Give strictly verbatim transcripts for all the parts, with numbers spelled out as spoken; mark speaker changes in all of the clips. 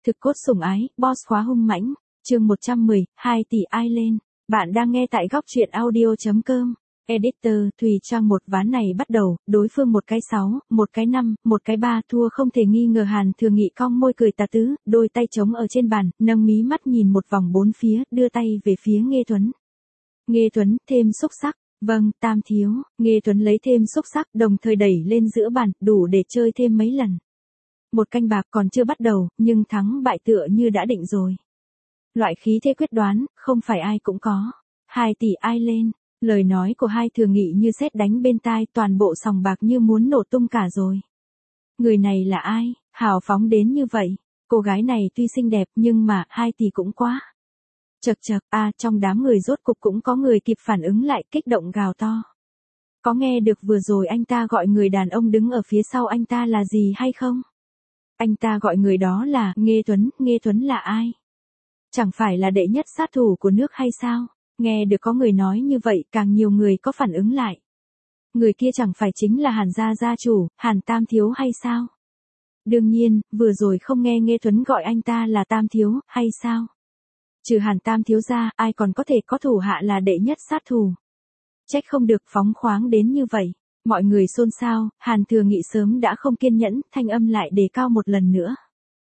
Speaker 1: Thực cốt sủng ái, boss khóa hung mãnh, chương một trăm mười, hai tỷ ai lên. Bạn đang nghe tại góc truyện audio.com. Editor, Thùy Trang. Một ván này bắt đầu, đối phương một cái sáu, một cái năm, một cái ba, thua không thể nghi ngờ. Hàn Thừa Nghị cong môi cười tà tứ, đôi tay trống ở trên bàn, nâng mí mắt nhìn một vòng bốn phía, đưa tay về phía Nghê Tuấn. Nghê Tuấn, thêm xúc sắc. Vâng, Tam thiếu. Nghê Tuấn lấy thêm xúc sắc, đồng thời đẩy lên giữa bàn, đủ để chơi thêm mấy lần. Một canh bạc còn chưa bắt đầu, nhưng thắng bại tựa như đã định rồi. Loại khí thế quyết đoán, không phải ai cũng có. Hai tỷ ai lên. Lời nói của Hai Thừa Nghị như sét đánh bên tai, toàn bộ sòng bạc như muốn nổ tung cả rồi. Người này là ai, hào phóng đến như vậy? Cô gái này tuy xinh đẹp nhưng mà hai tỷ cũng quá. Chậc chậc, à, trong đám người rốt cục cũng có người kịp phản ứng lại, kích động gào to. Có nghe được vừa rồi anh ta gọi người đàn ông đứng ở phía sau anh ta là gì hay không? Anh ta gọi người đó là Nghê Tuấn. Nghê Tuấn là ai? Chẳng phải là đệ nhất sát thủ của nước hay sao? Nghe được có người nói như vậy, càng nhiều người có phản ứng lại. Người kia chẳng phải chính là Hàn gia gia chủ, Hàn Tam thiếu hay sao? Đương nhiên, vừa rồi không nghe Nghê Tuấn gọi anh ta là Tam thiếu, hay sao? Trừ Hàn Tam thiếu ra, ai còn có thể có thủ hạ là đệ nhất sát thủ? Trách không được phóng khoáng đến như vậy. Mọi người xôn xao, Hàn Thừa Nghị sớm đã không kiên nhẫn, thanh âm lại đề cao một lần nữa.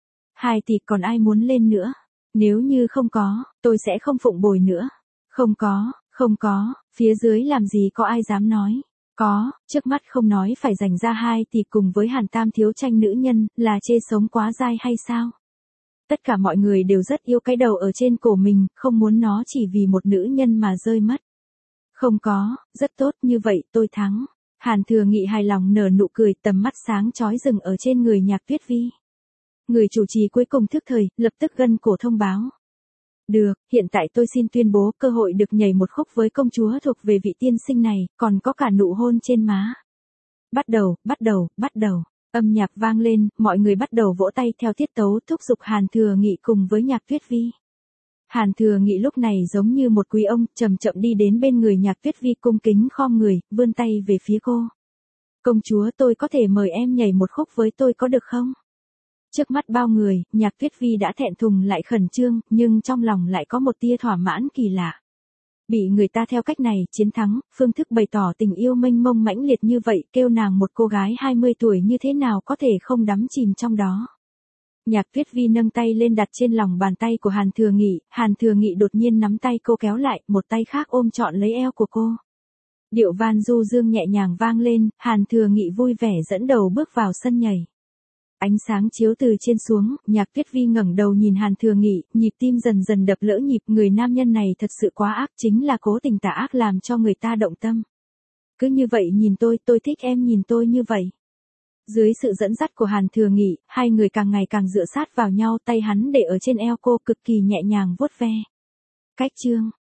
Speaker 1: Hai tỷ còn ai muốn lên nữa? Nếu như không có, tôi sẽ không phụng bồi nữa. Không có, không có, phía dưới làm gì có ai dám nói. Có, trước mắt không nói phải dành ra hai tỷ cùng với Hàn Tam thiếu tranh nữ nhân, là chê sống quá dai hay sao? Tất cả mọi người đều rất yêu cái đầu ở trên cổ mình, không muốn nó chỉ vì một nữ nhân mà rơi mất. Không có, rất tốt, như vậy tôi thắng. Hàn Thừa Nghị hài lòng nở nụ cười, tầm mắt sáng chói dừng ở trên người Nhạc Tuyết Vi. Người chủ trì cuối cùng thức thời, lập tức gân cổ thông báo. Được, hiện tại tôi xin tuyên bố cơ hội được nhảy một khúc với công chúa thuộc về vị tiên sinh này, còn có cả nụ hôn trên má. Bắt đầu, bắt đầu, bắt đầu. Âm nhạc vang lên, mọi người bắt đầu vỗ tay theo tiết tấu, thúc giục Hàn Thừa Nghị cùng với Nhạc Tuyết Vi. Hàn Thừa Nghị lúc này giống như một quý ông, chậm chậm đi đến bên người Nhạc Tuyết Vi, cung kính khom người, vươn tay về phía cô. Công chúa, tôi có thể mời em nhảy một khúc với tôi có được không? Trước mắt bao người, Nhạc Tuyết Vi đã thẹn thùng lại khẩn trương, nhưng trong lòng lại có một tia thỏa mãn kỳ lạ. Bị người ta theo cách này chiến thắng, phương thức bày tỏ tình yêu mênh mông mãnh liệt như vậy, kêu nàng một cô gái hai mươi tuổi như thế nào có thể không đắm chìm trong đó. Nhạc Tuyết Vi nâng tay lên đặt trên lòng bàn tay của Hàn Thừa Nghị, Hàn Thừa Nghị đột nhiên nắm tay cô kéo lại, một tay khác ôm trọn lấy eo của cô. Điệu van du dương nhẹ nhàng vang lên, Hàn Thừa Nghị vui vẻ dẫn đầu bước vào sân nhảy. Ánh sáng chiếu từ trên xuống, Nhạc Tuyết Vi ngẩng đầu nhìn Hàn Thừa Nghị, nhịp tim dần dần đập lỡ nhịp, người nam nhân này thật sự quá ác, chính là cố tình tà ác làm cho người ta động tâm. Cứ như vậy nhìn tôi, tôi thích em nhìn tôi như vậy. Dưới sự dẫn dắt của Hàn Thừa Nghị, hai người càng ngày càng dựa sát vào nhau, tay hắn để ở trên eo cô, cực kỳ nhẹ nhàng vuốt ve. Cách chương,